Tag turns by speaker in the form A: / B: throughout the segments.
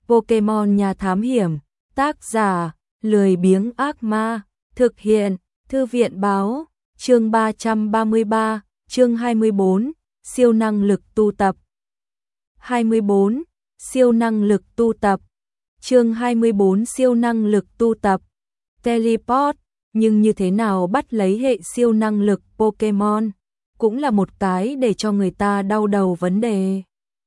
A: Pokemon nhà thám hiểm, tác giả, lười biếng ác ma, thực hiện, thư viện báo, chương 333, chương 24, siêu năng lực tu tập. 24, siêu năng lực tu tập. Chương 24 siêu năng lực tu tập. Teleport, nhưng như thế nào bắt lấy hệ siêu năng lực Pokemon, cũng là một cái để cho người ta đau đầu vấn đề.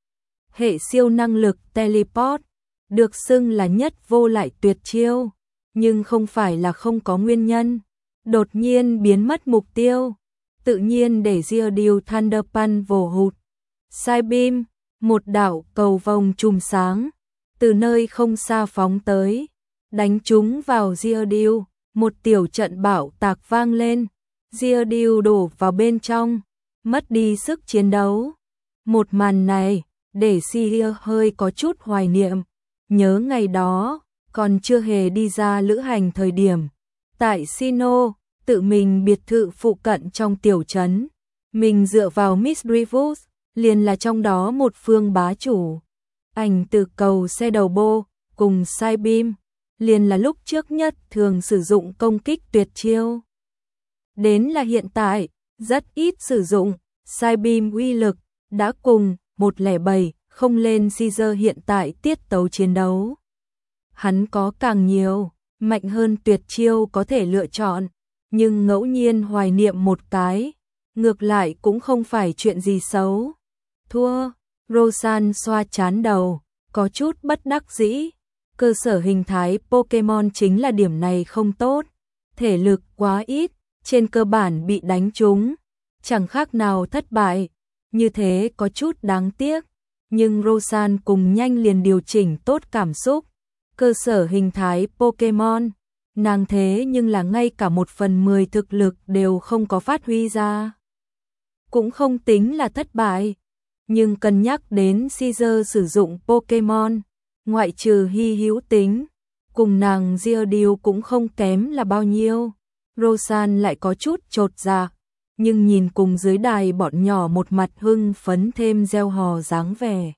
A: Hệ siêu năng lực Teleport được xưng là nhất vô lại tuyệt chiêu, nhưng không phải là không có nguyên nhân. Đột nhiên biến mất mục tiêu, tự nhiên để Geodude Thunder Punch vồ hụt. Psybeam, một đạo cầu vồng chùm sáng, từ nơi không xa phóng tới, đánh trúng vào Geodude, một tiểu trận bạo tạc vang lên, Geodude đổ vào bên trong, mất đi sức chiến đấu. Một màn này, để Sia hơi có chút hoài niệm, nhớ ngày đó, còn chưa hề đi ra lữ hành thời điểm. Tại Sinnoh, tự mình biệt thự phụ cận trong tiểu trấn, mình dựa vào Misdreavus, liền là trong đó một phương bá chủ. Ảnh từ cầu xe đầu bô, cùng Psybeam, liền là lúc trước nhất thường sử dụng công kích tuyệt chiêu. Đến là hiện tại, rất ít sử dụng, Psybeam uy lực, đã cùng 107 không lên Caesar hiện tại tiết tấu chiến đấu. Hắn có càng nhiều, mạnh hơn tuyệt chiêu có thể lựa chọn, nhưng ngẫu nhiên hoài niệm một cái, ngược lại cũng không phải chuyện gì xấu. Thua, Rosan xoa chán đầu, có chút bất đắc dĩ. Cơ sở hình thái Pokemon chính là điểm này không tốt, thể lực quá ít, trên cơ bản bị đánh trúng, chẳng khác nào thất bại, như thế có chút đáng tiếc. Nhưng Rosan cùng nhanh liền điều chỉnh tốt cảm xúc. Cơ sở hình thái Pokemon, nàng thế nhưng là ngay cả 1/10 thực lực đều không có phát huy ra. Cũng không tính là thất bại, nhưng cân nhắc đến Caesar sử dụng Pokemon, ngoại trừ hy hữu tính, cùng nàng Geodude cũng không kém là bao nhiêu. Rosan lại có chút chột dạ, nhưng nhìn cùng dưới đài bọn nhỏ một mặt hưng phấn thêm reo hò dáng vẻ,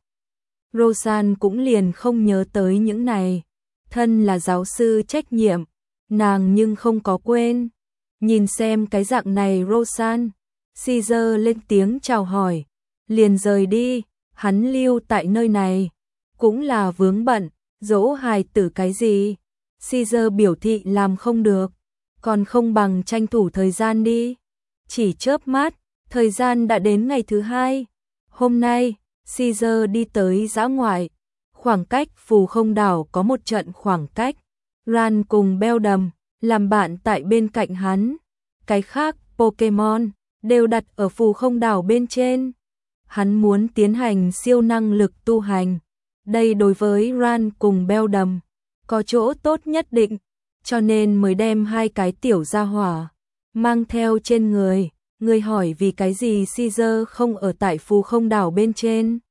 A: Rosan cũng liền không nhớ tới những này. Thân là giáo sư trách nhiệm, nàng nhưng không có quên. Nhìn xem cái dạng này Rosan, Caesar lên tiếng chào hỏi, liền rời đi. Hắn lưu tại nơi này cũng là vướng bận, dỗ hài tử cái gì. Caesar biểu thị làm không được, còn không bằng tranh thủ thời gian đi. Chỉ chớp mắt, thời gian đã đến ngày thứ hai. Hôm nay, Caesar đi tới dã ngoại, khoảng cách Phù Không Đảo có một trận khoảng cách. Ran cùng Beldum làm bạn tại bên cạnh hắn. Cái khác Pokemon đều đặt ở Phù Không Đảo bên trên. Hắn muốn tiến hành siêu năng lực tu hành. Đây đối với Ran cùng Beldum có chỗ tốt nhất định, cho nên mới đem hai cái tiểu gia hỏa mang theo trên người. Người hỏi vì cái gì Caesar không ở tại Phù Không Đảo bên trên.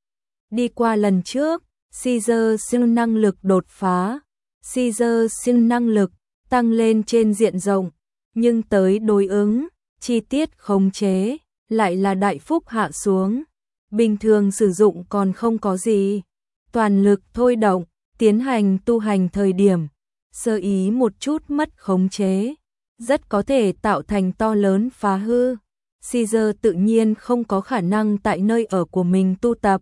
A: Đi qua lần trước, Caesar siêu năng lực đột phá, Caesar siêu năng lực tăng lên trên diện rộng, nhưng tới đối ứng, chi tiết khống chế, lại là đại phúc hạ xuống. Bình thường sử dụng còn không có gì, toàn lực thôi động, tiến hành tu hành thời điểm, sơ ý một chút mất khống chế, rất có thể tạo thành to lớn phá hư. Caesar tự nhiên không có khả năng tại nơi ở của mình tu tập.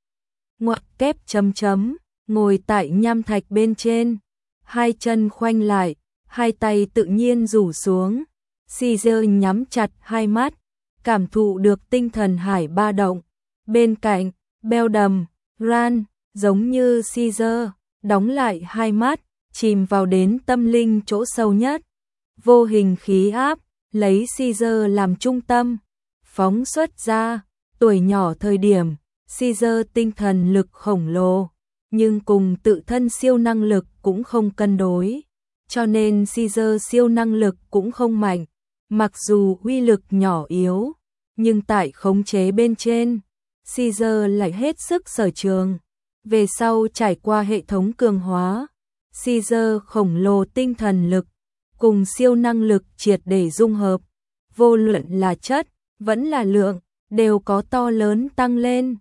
A: Ngoặc kép chấm chấm, ngồi tại nham thạch bên trên, hai chân khoanh lại, hai tay tự nhiên rủ xuống. Caesar nhắm chặt hai mắt, cảm thụ được tinh thần hải ba động. Bên cạnh, Beldum, Ran, giống như Caesar, đóng lại hai mắt, chìm vào đến tâm linh chỗ sâu nhất. Vô hình khí áp, lấy Caesar làm trung tâm, phóng xuất ra. Tuổi nhỏ thời điểm, Caesar tinh thần lực khổng lồ, nhưng cùng tự thân siêu năng lực cũng không cân đối, cho nên Caesar siêu năng lực cũng không mạnh. Mặc dù uy lực nhỏ yếu, nhưng tại khống chế bên trên, Caesar lại hết sức sở trường. Về sau trải qua hệ thống cường hóa, Caesar khổng lồ tinh thần lực cùng siêu năng lực triệt để dung hợp, vô luận là chất vẫn là lượng đều có to lớn tăng lên.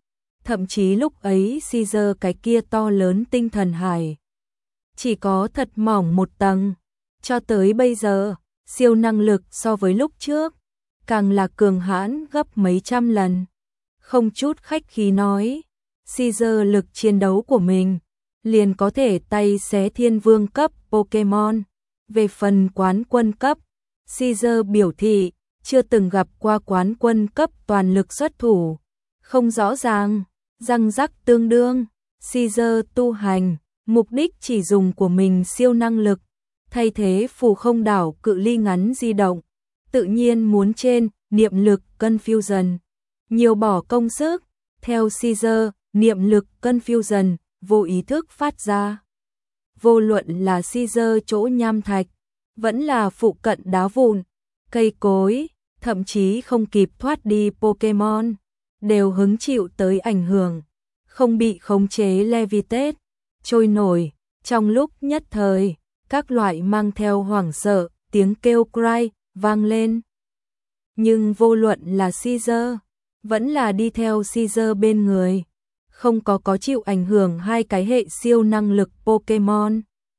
A: thậm chí lúc ấy Caesar cái kia to lớn tinh thần hải chỉ có thật mỏng một tầng, cho tới bây giờ, siêu năng lực so với lúc trước, càng là cường hãn gấp mấy trăm lần. Không chút khách khí nói, Caesar lực chiến đấu của mình liền có thể tay xé thiên vương cấp Pokemon. Về phần quán quân cấp, Caesar biểu thị chưa từng gặp qua quán quân cấp toàn lực xuất thủ, không rõ ràng, răng rắc tương đương. Caesar tu hành, mục đích chỉ dùng của mình siêu năng lực, thay thế phù không đảo cự ly ngắn di động, tự nhiên muốn trên niệm lực Confusion, nhiều bỏ công sức, theo Caesar, niệm lực Confusion, vô ý thức phát ra. Vô luận là Caesar chỗ nham thạch, vẫn là phụ cận đá vụn, cây cối, thậm chí không kịp thoát đi Pokemon, đều hứng chịu tới ảnh hưởng, không bị khống chế levitate, trôi nổi. Trong lúc nhất thời, các loại mang theo hoảng sợ, tiếng kêu cry vang lên. Nhưng vô luận là Caesar, vẫn là đi theo Caesar bên người, không có chịu ảnh hưởng hai cái hệ siêu năng lực Pokemon,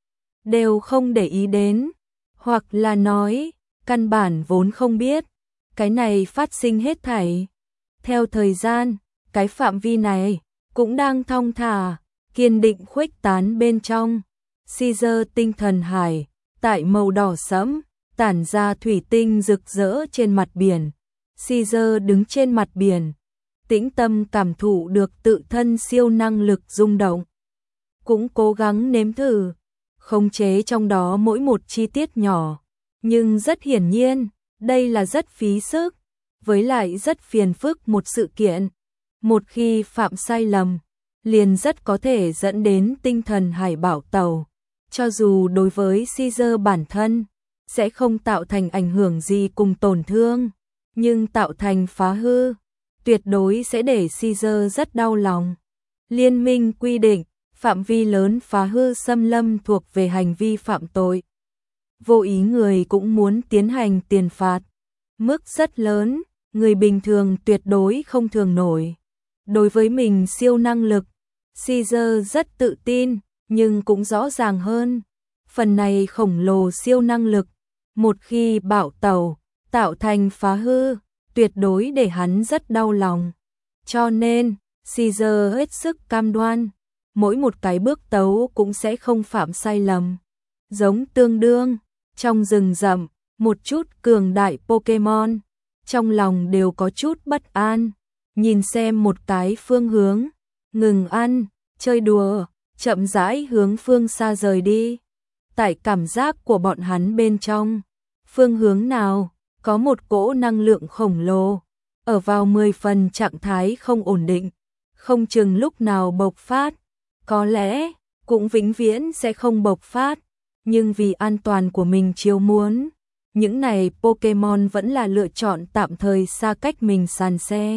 A: đều không để ý đến, hoặc là nói, căn bản vốn không biết, cái này phát sinh hết thảy. Theo thời gian, cái phạm vi này cũng đang thong thả, kiên định khuếch tán bên trong. Caesar tinh thần hải, tại màu đỏ sẫm, tản ra thủy tinh rực rỡ trên mặt biển. Caesar đứng trên mặt biển, tĩnh tâm cảm thụ được tự thân siêu năng lực rung động. Cũng cố gắng nếm thử, khống chế trong đó mỗi một chi tiết nhỏ. Nhưng rất hiển nhiên, đây là rất phí sức, với lại rất phiền phức một sự kiện. Một khi phạm sai lầm, liền rất có thể dẫn đến tinh thần hải bảo tẩu. Cho dù đối với Caesar bản thân, sẽ không tạo thành ảnh hưởng gì cùng tổn thương, nhưng tạo thành phá hư, tuyệt đối sẽ để Caesar rất đau lòng. Liên minh quy định, phạm vi lớn phá hư xâm lâm thuộc về hành vi phạm tội. Vô ý người cũng muốn tiến hành tiền phạt, mức rất lớn, người bình thường tuyệt đối không thường nổi. Đối với mình siêu năng lực, Caesar rất tự tin, nhưng cũng rõ ràng hơn, phần này khổng lồ siêu năng lực, một khi bạo tẩu, tạo thành phá hư, tuyệt đối để hắn rất đau lòng. Cho nên, Caesar hết sức cam đoan, mỗi một cái bước tấu cũng sẽ không phạm sai lầm. Giống tương đương, trong rừng rậm, một chút cường đại Pokemon, trong lòng đều có chút bất an, nhìn xem một cái phương hướng, ngừng ăn, chơi đùa, chậm rãi hướng phương xa rời đi. Tại cảm giác của bọn hắn bên trong, phương hướng nào, có một cỗ năng lượng khổng lồ, ở vào 10 phần trạng thái không ổn định, không chừng lúc nào bộc phát, có lẽ cũng vĩnh viễn sẽ không bộc phát, nhưng vì an toàn của mình chiếu muốn, những này Pokemon vẫn là lựa chọn tạm thời xa cách mình sàn xe.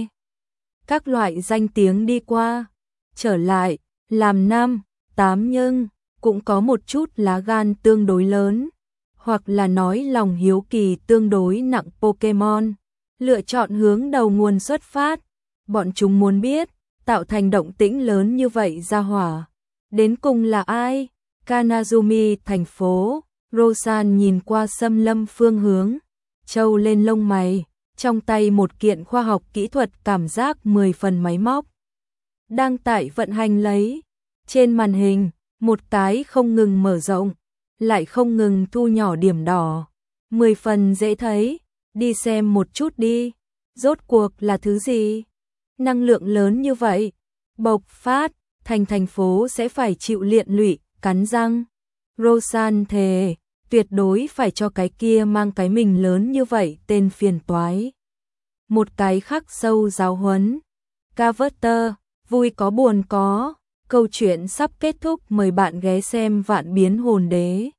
A: Các loại danh tiếng đi qua, trở lại, làm 5, 8 nhưng cũng có một chút lá gan tương đối lớn, hoặc là nói lòng hiếu kỳ tương đối nặng Pokemon, lựa chọn hướng đầu nguồn xuất phát. Bọn chúng muốn biết, tạo thành động tĩnh lớn như vậy ra hỏa, đến cùng là ai? Kanazumi thành phố, Rosan nhìn qua xâm lâm phương hướng, trâu lên lông mày, trong tay một kiện khoa học kỹ thuật cảm giác 10 phần máy móc. Đang tại vận hành lấy, trên màn hình, một cái không ngừng mở rộng, lại không ngừng thu nhỏ điểm đỏ, 10 phần dễ thấy, đi xem một chút đi, rốt cuộc là thứ gì? Năng lượng lớn như vậy, bộc phát, thành phố sẽ phải chịu liện lụy, cắn răng. Rosan thề, tuyệt đối phải cho cái kia mang cái mình lớn như vậy tên phiền toái. Một cái khắc sâu giáo huấn. Carver, vui có buồn có, câu chuyện sắp kết thúc, mời bạn ghé xem Vạn Biến Hồn Đế.